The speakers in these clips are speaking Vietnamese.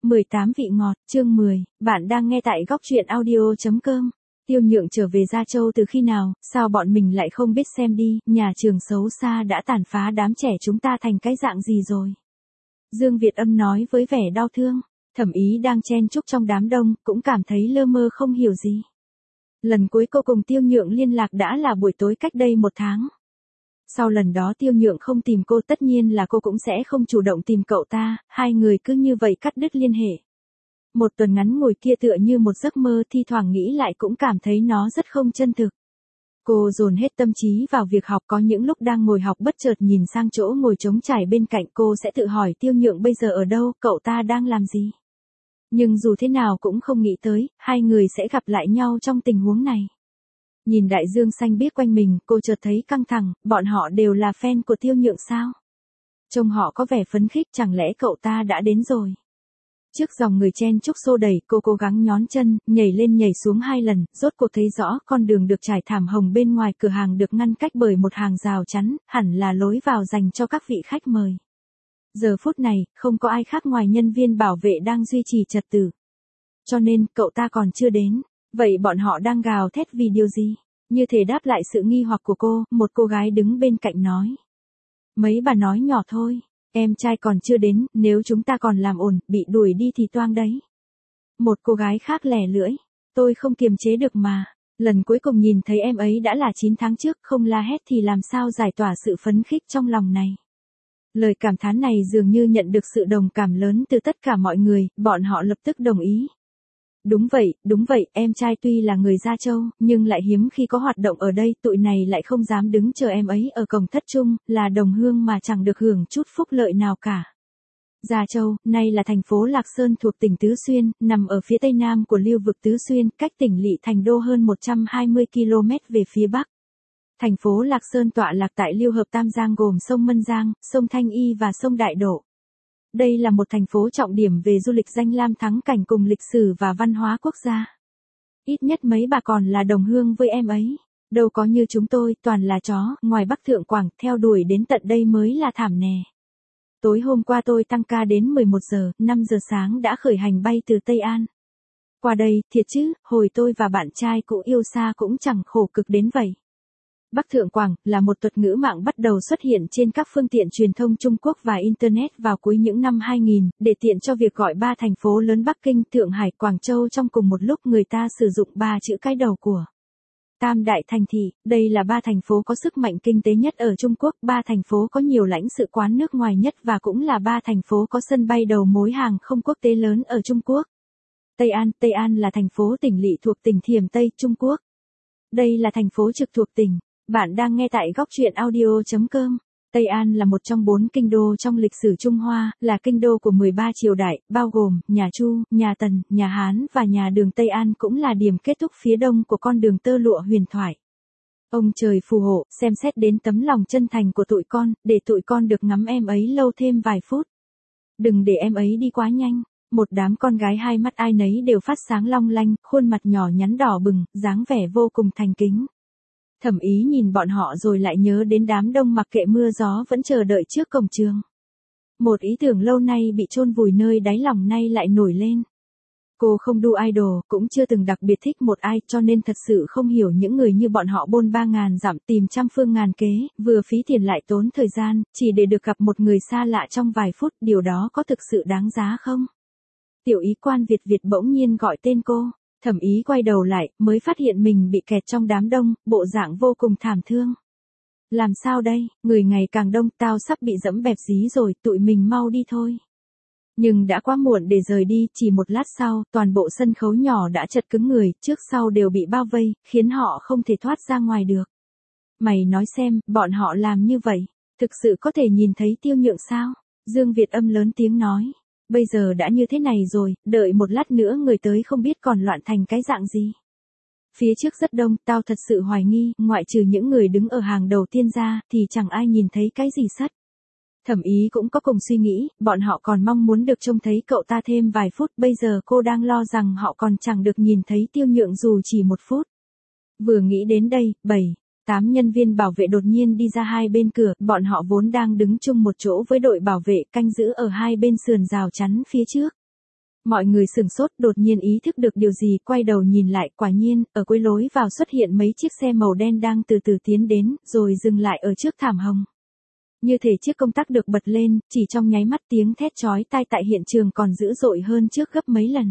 18 vị ngọt, chương 10, bạn đang nghe tại góc truyện audio.com. Tiêu Nhượng trở về Gia Châu từ khi nào, sao bọn mình lại không biết xem đi, nhà trường xấu xa đã tàn phá đám trẻ chúng ta thành cái dạng gì rồi. Dương Việt Âm nói với vẻ đau thương, Thẩm Ý đang chen chúc trong đám đông, cũng cảm thấy lơ mơ không hiểu gì. Lần cuối cô cùng Tiêu Nhượng liên lạc đã là buổi tối cách đây 1 tháng. Sau lần đó Tiêu Nhượng không tìm cô, tất nhiên là cô cũng sẽ không chủ động tìm cậu ta, hai người cứ như vậy cắt đứt liên hệ. Một tuần ngắn ngủi kia tựa như một giấc mơ, thi thoảng nghĩ lại cũng cảm thấy nó rất không chân thực. Cô dồn hết tâm trí vào việc học, có những lúc đang ngồi học bất chợt nhìn sang chỗ ngồi trống trải bên cạnh, cô sẽ tự hỏi Tiêu Nhượng bây giờ ở đâu, cậu ta đang làm gì. Nhưng dù thế nào cũng không nghĩ tới, hai người sẽ gặp lại nhau trong tình huống này. Nhìn đại dương xanh biếc quanh mình, cô chợt thấy căng thẳng, bọn họ đều là fan của Tiêu Nhượng sao? Trông họ có vẻ phấn khích, chẳng lẽ cậu ta đã đến rồi? Trước dòng người chen chúc xô đẩy, cô cố gắng nhón chân, nhảy lên nhảy xuống 2 lần, rốt cuộc thấy rõ con đường được trải thảm hồng bên ngoài cửa hàng được ngăn cách bởi một hàng rào chắn, hẳn là lối vào dành cho các vị khách mời. Giờ phút này, không có ai khác ngoài nhân viên bảo vệ đang duy trì trật tự. Cho nên, cậu ta còn chưa đến. Vậy bọn họ đang gào thét vì điều gì? Như thể đáp lại sự nghi hoặc của cô, một cô gái đứng bên cạnh nói. Mấy bà nói nhỏ thôi, em trai còn chưa đến, nếu chúng ta còn làm ồn, bị đuổi đi thì toang đấy. Một cô gái khác lẻ lưỡi, tôi không kiềm chế được mà. Lần cuối cùng nhìn thấy em ấy đã là 9 tháng trước, không la hét thì làm sao giải tỏa sự phấn khích trong lòng này. Lời cảm thán này dường như nhận được sự đồng cảm lớn từ tất cả mọi người, bọn họ lập tức đồng ý. Đúng vậy, em trai tuy là người Gia Châu, nhưng lại hiếm khi có hoạt động ở đây, tụi này lại không dám đứng chờ em ấy ở cổng thất trung, là đồng hương mà chẳng được hưởng chút phúc lợi nào cả. Gia Châu, nay là thành phố Lạc Sơn thuộc tỉnh Tứ Xuyên, nằm ở phía tây nam của lưu vực Tứ Xuyên, cách tỉnh lỵ Thành Đô hơn 120 km về phía bắc. Thành phố Lạc Sơn tọa lạc tại lưu hợp Tam Giang gồm sông Mân Giang, sông Thanh Y và sông Đại Độ. Đây là một thành phố trọng điểm về du lịch danh lam thắng cảnh cùng lịch sử và văn hóa quốc gia. Ít nhất mấy bà còn là đồng hương với em ấy. Đâu có như chúng tôi, toàn là chó, ngoài Bắc Thượng Quảng, theo đuổi đến tận đây mới là thảm nè. Tối hôm qua tôi tăng ca đến 11 giờ, 5 giờ sáng đã khởi hành bay từ Tây An. Qua đây, thiệt chứ, hồi tôi và bạn trai cũ yêu xa cũng chẳng khổ cực đến vậy. Bắc Thượng Quảng là một thuật ngữ mạng bắt đầu xuất hiện trên các phương tiện truyền thông Trung Quốc và Internet vào cuối những năm 2000, để tiện cho việc gọi 3 thành phố lớn Bắc Kinh, Thượng Hải, Quảng Châu trong cùng một lúc. Người ta sử dụng 3 chữ cái đầu của Tam Đại Thành Thị. Đây là 3 thành phố có sức mạnh kinh tế nhất ở Trung Quốc, 3 thành phố có nhiều lãnh sự quán nước ngoài nhất và cũng là 3 thành phố có sân bay đầu mối hàng không quốc tế lớn ở Trung Quốc. Tây An là thành phố tỉnh lỵ thuộc tỉnh Thiểm Tây, Trung Quốc. Đây là thành phố trực thuộc tỉnh. Bạn đang nghe tại góc truyện audio.com. Tây An là một trong 4 kinh đô trong lịch sử Trung Hoa, là kinh đô của 13 triều đại, bao gồm nhà Chu, nhà Tần, nhà Hán và nhà Đường. Tây An cũng là điểm kết thúc phía đông của con đường tơ lụa huyền thoại. Ông trời phù hộ, xem xét đến tấm lòng chân thành của tụi con, để tụi con được ngắm em ấy lâu thêm vài phút. Đừng để em ấy đi quá nhanh. Một đám con gái hai mắt ai nấy đều phát sáng long lanh, khuôn mặt nhỏ nhắn đỏ bừng, dáng vẻ vô cùng thành kính. Thẩm Ý nhìn bọn họ rồi lại nhớ đến đám đông mặc kệ mưa gió vẫn chờ đợi trước cổng trường. Một ý tưởng lâu nay bị chôn vùi nơi đáy lòng nay lại nổi lên. Cô không đu idol, cũng chưa từng đặc biệt thích một ai, cho nên thật sự không hiểu những người như bọn họ bôn 3.000 dặm tìm trăm phương ngàn kế, vừa phí tiền lại tốn thời gian, chỉ để được gặp một người xa lạ trong vài phút, điều đó có thực sự đáng giá không? Tiểu Ý quan Việt bỗng nhiên gọi tên cô. Thẩm Ý quay đầu lại, mới phát hiện mình bị kẹt trong đám đông, bộ dạng vô cùng thảm thương. Làm sao đây, người ngày càng đông, tao sắp bị dẫm bẹp dí rồi, tụi mình mau đi thôi. Nhưng đã quá muộn để rời đi, chỉ một lát sau, toàn bộ sân khấu nhỏ đã chật cứng người, trước sau đều bị bao vây, khiến họ không thể thoát ra ngoài được. Mày nói xem, bọn họ làm như vậy, thực sự có thể nhìn thấy Tiêu Nhượng sao? Dương Việt Âm lớn tiếng nói. Bây giờ đã như thế này rồi, đợi một lát nữa người tới không biết còn loạn thành cái dạng gì. Phía trước rất đông, tao thật sự hoài nghi, ngoại trừ những người đứng ở hàng đầu tiên ra, thì chẳng ai nhìn thấy cái gì sất. Thẩm Ý cũng có cùng suy nghĩ, bọn họ còn mong muốn được trông thấy cậu ta thêm vài phút, bây giờ cô đang lo rằng họ còn chẳng được nhìn thấy Tiêu Nhượng dù chỉ 1 phút. Vừa nghĩ đến đây, 7-8 nhân viên bảo vệ đột nhiên đi ra hai bên cửa, bọn họ vốn đang đứng chung một chỗ với đội bảo vệ canh giữ ở hai bên sườn rào chắn phía trước. Mọi người sửng sốt, đột nhiên ý thức được điều gì, quay đầu nhìn lại, quả nhiên, ở cuối lối vào xuất hiện mấy chiếc xe màu đen đang từ từ tiến đến, rồi dừng lại ở trước thảm hồng. Như thể chiếc công tắc được bật lên, chỉ trong nháy mắt tiếng thét chói tai tại hiện trường còn dữ dội hơn trước gấp mấy lần.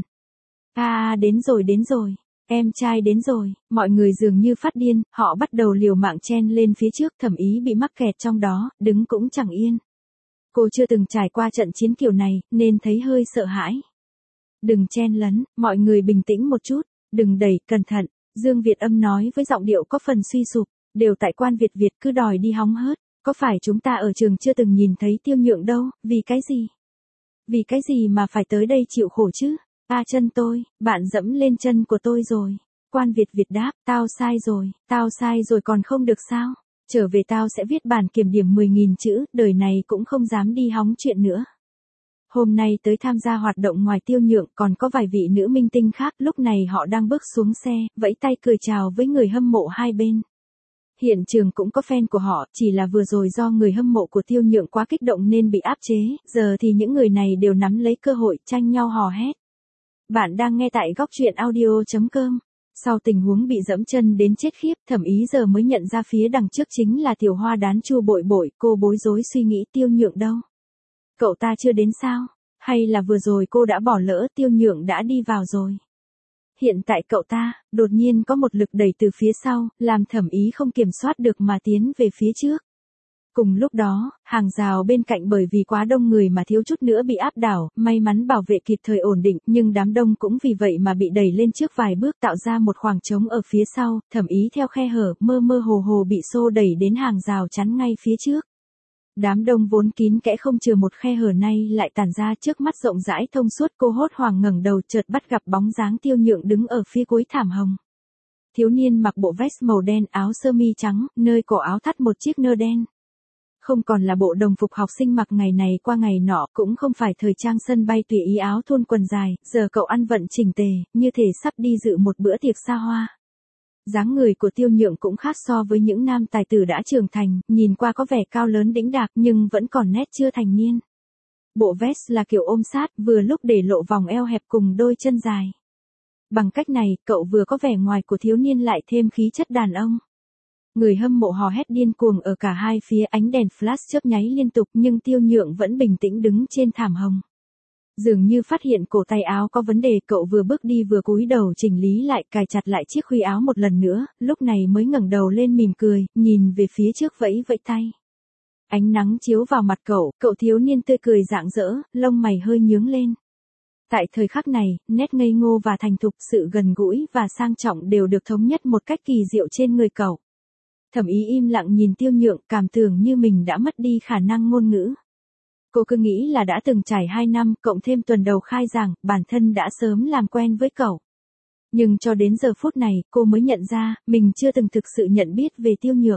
Đến rồi, em trai đến rồi, mọi người dường như phát điên, họ bắt đầu liều mạng chen lên phía trước, Thẩm Ý bị mắc kẹt trong đó, đứng cũng chẳng yên. Cô chưa từng trải qua trận chiến kiểu này, nên thấy hơi sợ hãi. Đừng chen lấn, mọi người bình tĩnh một chút, đừng đẩy, cẩn thận, Dương Việt Âm nói với giọng điệu có phần suy sụp, đều tại quan Việt Việt cứ đòi đi hóng hớt, có phải chúng ta ở trường chưa từng nhìn thấy Tiêu Nhượng đâu, vì cái gì? Vì cái gì mà phải tới đây chịu khổ chứ? Chân tôi, bạn dẫm lên chân của tôi rồi. Quan Việt Việt đáp, tao sai rồi còn không được sao? Trở về tao sẽ viết bản kiểm điểm 10.000 chữ, đời này cũng không dám đi hóng chuyện nữa. Hôm nay tới tham gia hoạt động ngoài Tiêu Nhượng còn có vài vị nữ minh tinh khác, lúc này họ đang bước xuống xe, vẫy tay cười chào với người hâm mộ hai bên. Hiện trường cũng có fan của họ, chỉ là vừa rồi do người hâm mộ của Tiêu Nhượng quá kích động nên bị áp chế, giờ thì những người này đều nắm lấy cơ hội tranh nhau hò hét. Bạn đang nghe tại góc truyện audio.com. Sau tình huống bị dẫm chân đến chết khiếp, Thẩm Ý giờ mới nhận ra phía đằng trước chính là Tiểu Hoa Đán Chu Bội Bội, cô bối rối suy nghĩ Tiêu Nhượng đâu? Cậu ta chưa đến sao? Hay là vừa rồi cô đã bỏ lỡ Tiêu Nhượng đã đi vào rồi? Hiện tại cậu ta, đột nhiên có một lực đẩy từ phía sau, làm Thẩm Ý không kiểm soát được mà tiến về phía trước. Cùng lúc đó, hàng rào bên cạnh bởi vì quá đông người mà thiếu chút nữa bị áp đảo, may mắn bảo vệ kịp thời ổn định, nhưng đám đông cũng vì vậy mà bị đẩy lên trước vài bước tạo ra một khoảng trống ở phía sau, Thẩm Ý theo khe hở, mơ mơ hồ hồ bị xô đẩy đến hàng rào chắn ngay phía trước. Đám đông vốn kín kẽ không chừa một khe hở này lại tản ra trước mắt rộng rãi thông suốt, cô hốt hoảng ngẩng đầu chợt bắt gặp bóng dáng Tiêu Nhượng đứng ở phía cuối thảm hồng. Thiếu niên mặc bộ vest màu đen, áo sơ mi trắng, nơi cổ áo thắt một chiếc nơ đen. Không còn là bộ đồng phục học sinh mặc ngày này qua ngày nọ, cũng không phải thời trang sân bay tùy ý áo thun quần dài, giờ cậu ăn vận chỉnh tề, như thể sắp đi dự một bữa tiệc xa hoa. Dáng người của Tiêu Nhượng cũng khác so với những nam tài tử đã trưởng thành, nhìn qua có vẻ cao lớn đĩnh đạc nhưng vẫn còn nét chưa thành niên. Bộ vest là kiểu ôm sát, vừa lúc để lộ vòng eo hẹp cùng đôi chân dài. Bằng cách này, cậu vừa có vẻ ngoài của thiếu niên lại thêm khí chất đàn ông. Người hâm mộ hò hét điên cuồng ở cả hai phía, ánh đèn flash chớp nháy liên tục nhưng Tiêu Nhượng vẫn bình tĩnh đứng trên thảm hồng. Dường như phát hiện cổ tay áo có vấn đề, cậu vừa bước đi vừa cúi đầu chỉnh lý lại, cài chặt lại chiếc khuy áo một lần nữa, lúc này mới ngẩng đầu lên mỉm cười, nhìn về phía trước vẫy vẫy tay. Ánh nắng chiếu vào mặt cậu thiếu niên tươi cười rạng rỡ, lông mày hơi nhướng lên. Tại thời khắc này, nét ngây ngô và thành thục, sự gần gũi và sang trọng đều được thống nhất một cách kỳ diệu trên người cậu. Thẩm Ý im lặng nhìn Tiêu Nhượng, cảm tưởng như mình đã mất đi khả năng ngôn ngữ. Cô cứ nghĩ là đã từng trải 2 năm, cộng thêm tuần đầu khai giảng, bản thân đã sớm làm quen với cậu. Nhưng cho đến giờ phút này, cô mới nhận ra, mình chưa từng thực sự nhận biết về Tiêu Nhượng.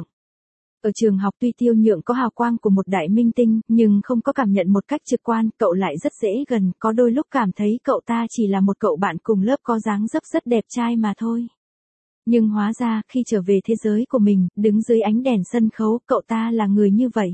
Ở trường học tuy Tiêu Nhượng có hào quang của một đại minh tinh, nhưng không có cảm nhận một cách trực quan, cậu lại rất dễ gần, có đôi lúc cảm thấy cậu ta chỉ là một cậu bạn cùng lớp có dáng dấp rất đẹp trai mà thôi. Nhưng hóa ra, khi trở về thế giới của mình, đứng dưới ánh đèn sân khấu, cậu ta là người như vậy.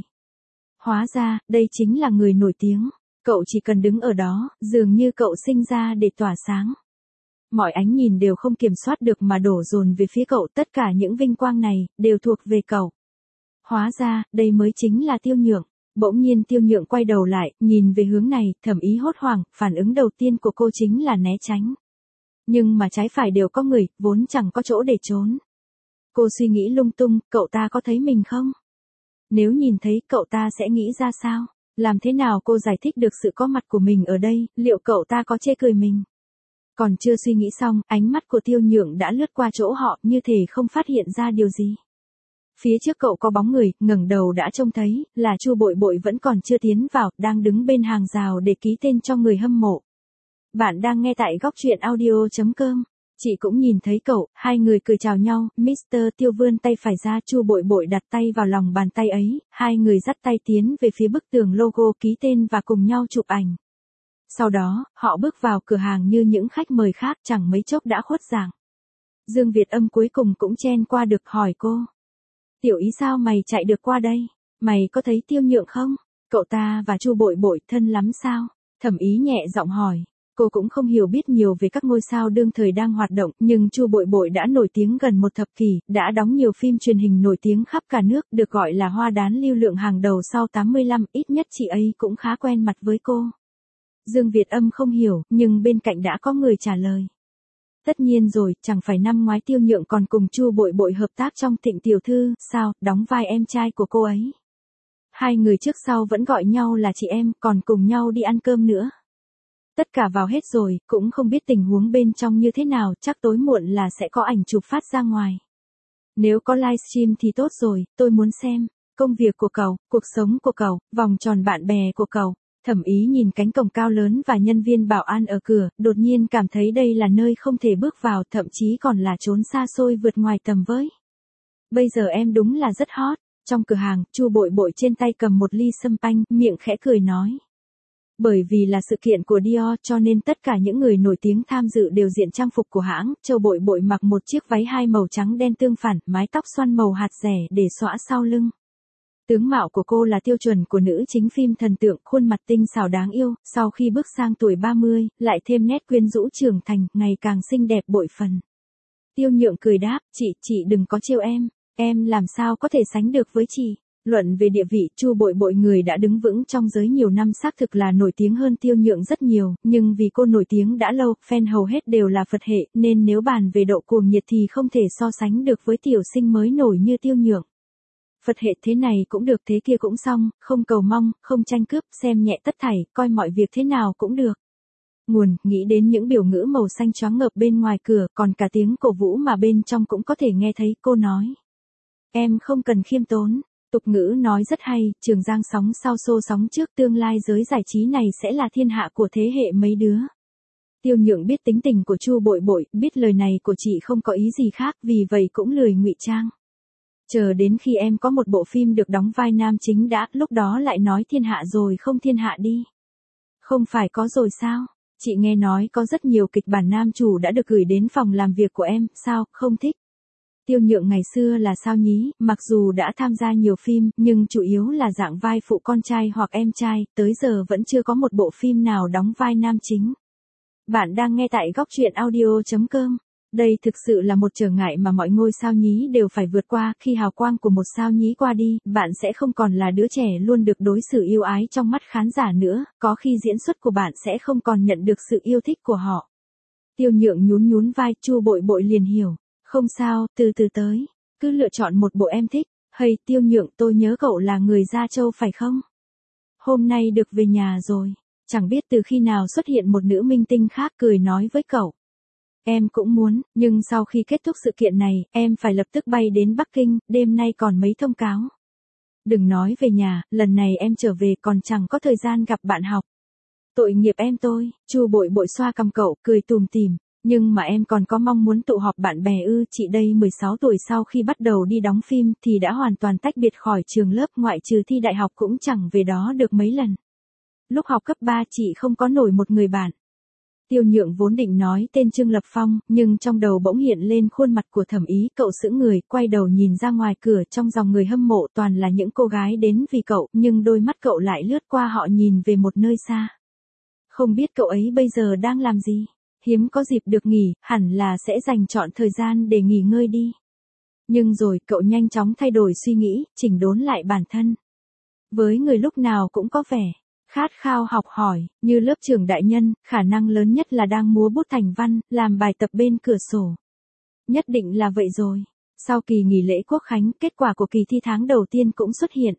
Hóa ra, đây chính là người nổi tiếng. Cậu chỉ cần đứng ở đó, dường như cậu sinh ra để tỏa sáng. Mọi ánh nhìn đều không kiểm soát được mà đổ dồn về phía cậu, tất cả những vinh quang này, đều thuộc về cậu. Hóa ra, đây mới chính là Tiêu Nhượng. Bỗng nhiên Tiêu Nhượng quay đầu lại, nhìn về hướng này, Thẩm Ý hốt hoảng, phản ứng đầu tiên của cô chính là né tránh. Nhưng mà trái phải đều có người, vốn chẳng có chỗ để trốn. Cô suy nghĩ lung tung, cậu ta có thấy mình không? Nếu nhìn thấy, cậu ta sẽ nghĩ ra sao? Làm thế nào cô giải thích được sự có mặt của mình ở đây, liệu cậu ta có chê cười mình? Còn chưa suy nghĩ xong, ánh mắt của Tiêu Nhượng đã lướt qua chỗ họ, như thể không phát hiện ra điều gì. Phía trước cậu có bóng người, ngẩng đầu đã trông thấy, là Chu Bội Bội vẫn còn chưa tiến vào, đang đứng bên hàng rào để ký tên cho người hâm mộ. Bạn đang nghe tại góc truyện audio.com. Chị cũng nhìn thấy cậu, hai người cười chào nhau, Mr. Tiêu vươn tay phải ra, Chu Bội Bội đặt tay vào lòng bàn tay ấy, hai người dắt tay tiến về phía bức tường logo ký tên và cùng nhau chụp ảnh. Sau đó, họ bước vào cửa hàng như những khách mời khác, chẳng mấy chốc đã khuất dạng. Dương Việt Âm cuối cùng cũng chen qua được, hỏi cô. Tiểu Ý sao mày chạy được qua đây? Mày có thấy Tiêu Nhượng không? Cậu ta và Chu Bội Bội thân lắm sao? Thẩm Ý nhẹ giọng hỏi. Cô cũng không hiểu biết nhiều về các ngôi sao đương thời đang hoạt động, nhưng Chu Bội Bội đã nổi tiếng gần một thập kỷ, đã đóng nhiều phim truyền hình nổi tiếng khắp cả nước, được gọi là hoa đán lưu lượng hàng đầu sau 85, ít nhất chị ấy cũng khá quen mặt với cô. Dương Việt Âm không hiểu, nhưng bên cạnh đã có người trả lời. Tất nhiên rồi, chẳng phải năm ngoái Tiêu Nhượng còn cùng Chu Bội Bội hợp tác trong Thịnh Tiểu Thư, sao, đóng vai em trai của cô ấy. Hai người trước sau vẫn gọi nhau là chị em, còn cùng nhau đi ăn cơm nữa. Tất cả vào hết rồi, cũng không biết tình huống bên trong như thế nào, chắc tối muộn là sẽ có ảnh chụp phát ra ngoài. Nếu có livestream thì tốt rồi, tôi muốn xem. Công việc của cậu, cuộc sống của cậu, vòng tròn bạn bè của cậu. Thẩm Ý nhìn cánh cổng cao lớn và nhân viên bảo an ở cửa, đột nhiên cảm thấy đây là nơi không thể bước vào, thậm chí còn là trốn xa xôi vượt ngoài tầm với. Bây giờ em đúng là rất hot. Trong cửa hàng, Chu Bội Bội trên tay cầm một ly sâm panh, miệng khẽ cười nói. Bởi vì là sự kiện của Dior cho nên tất cả những người nổi tiếng tham dự đều diện trang phục của hãng. Châu Bội Bội mặc một chiếc váy hai màu trắng đen tương phản, mái tóc xoăn màu hạt rẻ để xõa sau lưng. Tướng mạo của cô là tiêu chuẩn của nữ chính phim thần tượng, khuôn mặt tinh xảo đáng yêu, sau khi bước sang tuổi 30, lại thêm nét quyến rũ trưởng thành, ngày càng xinh đẹp bội phần. Tiêu Nhượng cười đáp, chị đừng có trêu em làm sao có thể sánh được với chị. Luận về địa vị, Chu Bội Bội người đã đứng vững trong giới nhiều năm xác thực là nổi tiếng hơn Tiêu Nhượng rất nhiều, nhưng vì cô nổi tiếng đã lâu, fan hầu hết đều là Phật hệ, nên nếu bàn về độ cuồng nhiệt thì không thể so sánh được với tiểu sinh mới nổi như Tiêu Nhượng. Phật hệ thế này cũng được thế kia cũng xong, không cầu mong, không tranh cướp, xem nhẹ tất thảy, coi mọi việc thế nào cũng được. Nguồn, nghĩ đến những biểu ngữ màu xanh choáng ngợp bên ngoài cửa, còn cả tiếng cổ vũ mà bên trong cũng có thể nghe thấy, cô nói. Em không cần khiêm tốn. Tục ngữ nói rất hay, Trường Giang sóng sau xô sóng trước, tương lai giới giải trí này sẽ là thiên hạ của thế hệ mấy đứa. Tiêu Nhượng biết tính tình của Chu Bội Bội, biết lời này của chị không có ý gì khác, vì vậy cũng lười ngụy trang. Chờ đến khi em có một bộ phim được đóng vai nam chính đã, lúc đó lại nói thiên hạ rồi không thiên hạ đi. Không phải có rồi sao? Chị nghe nói có rất nhiều kịch bản nam chủ đã được gửi đến phòng làm việc của em, sao, không thích? Tiêu Nhượng ngày xưa là sao nhí, mặc dù đã tham gia nhiều phim, nhưng chủ yếu là dạng vai phụ con trai hoặc em trai, tới giờ vẫn chưa có một bộ phim nào đóng vai nam chính. Bạn đang nghe tại góc truyện audio.com. Đây thực sự là một trở ngại mà mọi ngôi sao nhí đều phải vượt qua, khi hào quang của một sao nhí qua đi, bạn sẽ không còn là đứa trẻ luôn được đối xử yêu ái trong mắt khán giả nữa, có khi diễn xuất của bạn sẽ không còn nhận được sự yêu thích của họ. Tiêu Nhượng nhún vai, Chu Bội Bội liền hiểu. Không sao, từ từ tới. Cứ lựa chọn một bộ em thích. Hay Tiêu Nhượng, tôi nhớ cậu là người Gia Châu phải không? Hôm nay được về nhà rồi. Chẳng biết từ khi nào xuất hiện một nữ minh tinh khác cười nói với cậu. Em cũng muốn, nhưng sau khi kết thúc sự kiện này, em phải lập tức bay đến Bắc Kinh, đêm nay còn mấy thông cáo. Đừng nói về nhà, lần này em trở về còn chẳng có thời gian gặp bạn học. Tội nghiệp em tôi, Chu Bội Bội xoa cằm cậu, cười tùm tìm. Nhưng mà em còn có mong muốn tụ họp bạn bè ư? Chị đây 16 tuổi sau khi bắt đầu đi đóng phim thì đã hoàn toàn tách biệt khỏi trường lớp, ngoại trừ thi đại học cũng chẳng về đó được mấy lần. Lúc học cấp 3 chị không có nổi một người bạn. Tiêu Nhượng vốn định nói tên Trương Lập Phong, nhưng trong đầu bỗng hiện lên khuôn mặt của Thẩm Ý, cậu sững người, quay đầu nhìn ra ngoài cửa, trong dòng người hâm mộ toàn là những cô gái đến vì cậu, nhưng đôi mắt cậu lại lướt qua họ nhìn về một nơi xa. Không biết cậu ấy bây giờ đang làm gì? Hiếm có dịp được nghỉ, hẳn là sẽ dành trọn thời gian để nghỉ ngơi đi. Nhưng rồi cậu nhanh chóng thay đổi suy nghĩ, chỉnh đốn lại bản thân. Với người lúc nào cũng có vẻ khát khao học hỏi, như lớp trưởng đại nhân, khả năng lớn nhất là đang múa bút thành văn, làm bài tập bên cửa sổ. Nhất định là vậy rồi. Sau kỳ nghỉ lễ Quốc khánh, kết quả của kỳ thi tháng đầu tiên cũng xuất hiện.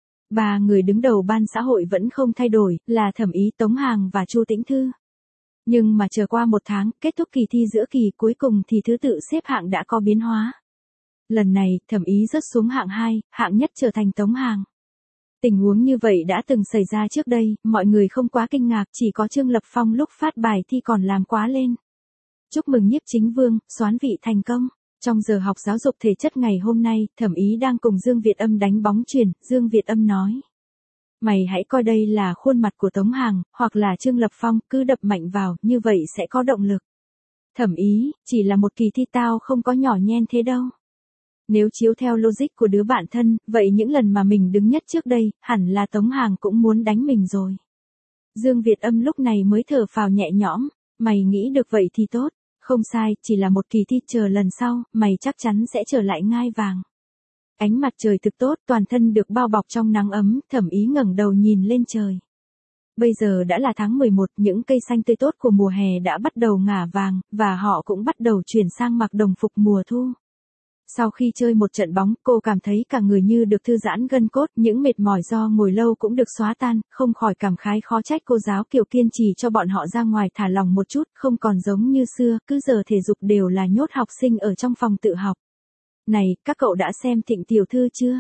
Ba người đứng đầu ban xã hội vẫn không thay đổi, là Thẩm Ý, Tống Hàng và Chu Tĩnh Thư. Nhưng mà chờ qua một tháng, kết thúc kỳ thi giữa kỳ cuối cùng thì thứ tự xếp hạng đã có biến hóa. Lần này, Thẩm Ý rớt xuống hạng 2, hạng nhất trở thành Tống Hàng. Tình huống như vậy đã từng xảy ra trước đây, mọi người không quá kinh ngạc, chỉ có Trương Lập Phong lúc phát bài thi còn làm quá lên. Chúc mừng Nhiếp Chính Vương, soán vị thành công. Trong giờ học giáo dục thể chất ngày hôm nay, Thẩm Ý đang cùng Dương Việt Âm đánh bóng chuyền, Dương Việt Âm nói. Mày hãy coi đây là khuôn mặt của Tống Hàng, hoặc là Trương Lập Phong, cứ đập mạnh vào, như vậy sẽ có động lực. Thẩm Ý, chỉ là một kỳ thi tao không có nhỏ nhen thế đâu. Nếu chiếu theo logic của đứa bạn thân, vậy những lần mà mình đứng nhất trước đây, hẳn là Tống Hàng cũng muốn đánh mình rồi. Dương Việt Âm lúc này mới thở phào nhẹ nhõm, mày nghĩ được vậy thì tốt, không sai, chỉ là một kỳ thi, chờ lần sau, mày chắc chắn sẽ trở lại ngai vàng. Ánh mặt trời thực tốt, toàn thân được bao bọc trong nắng ấm, Thẩm Ý ngẩng đầu nhìn lên trời. Bây giờ đã là tháng 11, những cây xanh tươi tốt của mùa hè đã bắt đầu ngả vàng, và họ cũng bắt đầu chuyển sang mặc đồng phục mùa thu. Sau khi chơi một trận bóng, cô cảm thấy cả người như được thư giãn gân cốt, những mệt mỏi do ngồi lâu cũng được xóa tan, không khỏi cảm khái khó trách cô giáo Kiều kiên trì cho bọn họ ra ngoài thả lỏng một chút, không còn giống như xưa, cứ giờ thể dục đều là nhốt học sinh ở trong phòng tự học. Này, các cậu đã xem Thịnh Tiểu Thư chưa?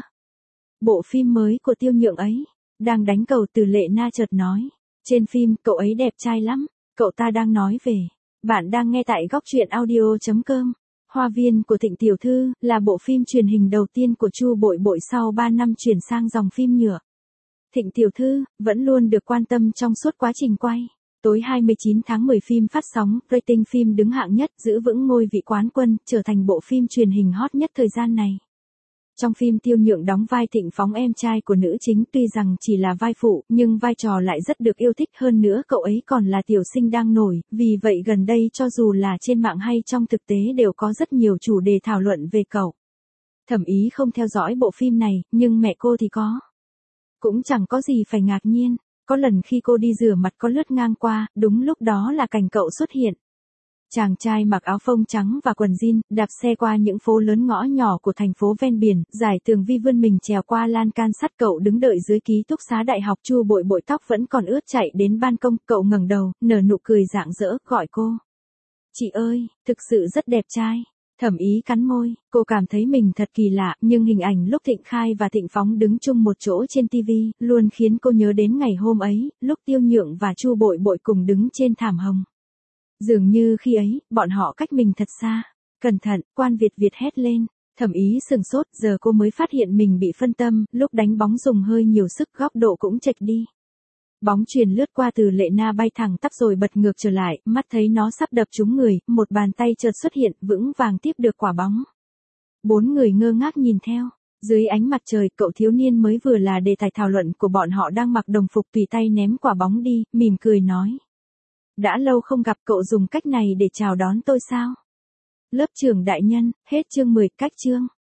Bộ phim mới của Tiêu Nhượng ấy. Đang đánh cầu, Từ Lệ Na chợt nói. Trên phim, cậu ấy đẹp trai lắm. Cậu ta đang nói về. Bạn đang nghe tại góc truyện audio.com. Hoa viên của Thịnh Tiểu Thư là bộ phim truyền hình đầu tiên của Chu Bội Bội sau 3 năm chuyển sang dòng phim nhựa. Thịnh Tiểu Thư vẫn luôn được quan tâm trong suốt quá trình quay. Tối 29 tháng 10 phim phát sóng, rating phim đứng hạng nhất, giữ vững ngôi vị quán quân, trở thành bộ phim truyền hình hot nhất thời gian này. Trong phim Tiêu Nhượng đóng vai Thịnh Phóng, em trai của nữ chính, tuy rằng chỉ là vai phụ, nhưng vai trò lại rất được yêu thích, hơn nữa cậu ấy còn là tiểu sinh đang nổi, vì vậy gần đây cho dù là trên mạng hay trong thực tế đều có rất nhiều chủ đề thảo luận về cậu. Thẩm Ý không theo dõi bộ phim này, nhưng mẹ cô thì có. Cũng chẳng có gì phải ngạc nhiên, có lần khi cô đi rửa mặt có lướt ngang qua, đúng lúc đó là cảnh cậu xuất hiện. Chàng trai mặc áo phông trắng và quần jean, đạp xe qua những phố lớn ngõ nhỏ của thành phố ven biển, giải tường vi vươn mình trèo qua lan can sắt. Cậu đứng đợi dưới ký túc xá đại học. Chu Bội Bội tóc vẫn còn ướt chạy đến ban công, cậu ngẩng đầu, nở nụ cười rạng rỡ, gọi cô. Chị ơi, thực sự rất đẹp trai. Thẩm Ý cắn môi, cô cảm thấy mình thật kỳ lạ, nhưng hình ảnh lúc Thịnh Khai và Thịnh Phóng đứng chung một chỗ trên TV, luôn khiến cô nhớ đến ngày hôm ấy, lúc Tiêu Nhượng và Chu Bội Bội cùng đứng trên thảm hồng. Dường như khi ấy, bọn họ cách mình thật xa. Cẩn thận, Quan Việt Việt hét lên. Thẩm Ý sừng sốt, giờ cô mới phát hiện mình bị phân tâm, lúc đánh bóng dùng hơi nhiều sức, góc độ cũng chệch đi. Bóng chuyền lướt qua Từ Lệ Na bay thẳng tắp rồi bật ngược trở lại, mắt thấy nó sắp đập trúng người, một bàn tay chợt xuất hiện, vững vàng tiếp được quả bóng. 4 người ngơ ngác nhìn theo. Dưới ánh mặt trời, cậu thiếu niên mới vừa là đề tài thảo luận của bọn họ đang mặc đồng phục tùy tay ném quả bóng đi, mỉm cười nói. Đã lâu không gặp, cậu dùng cách này để chào đón tôi sao? Lớp trưởng đại nhân, hết chương 10, cách chương.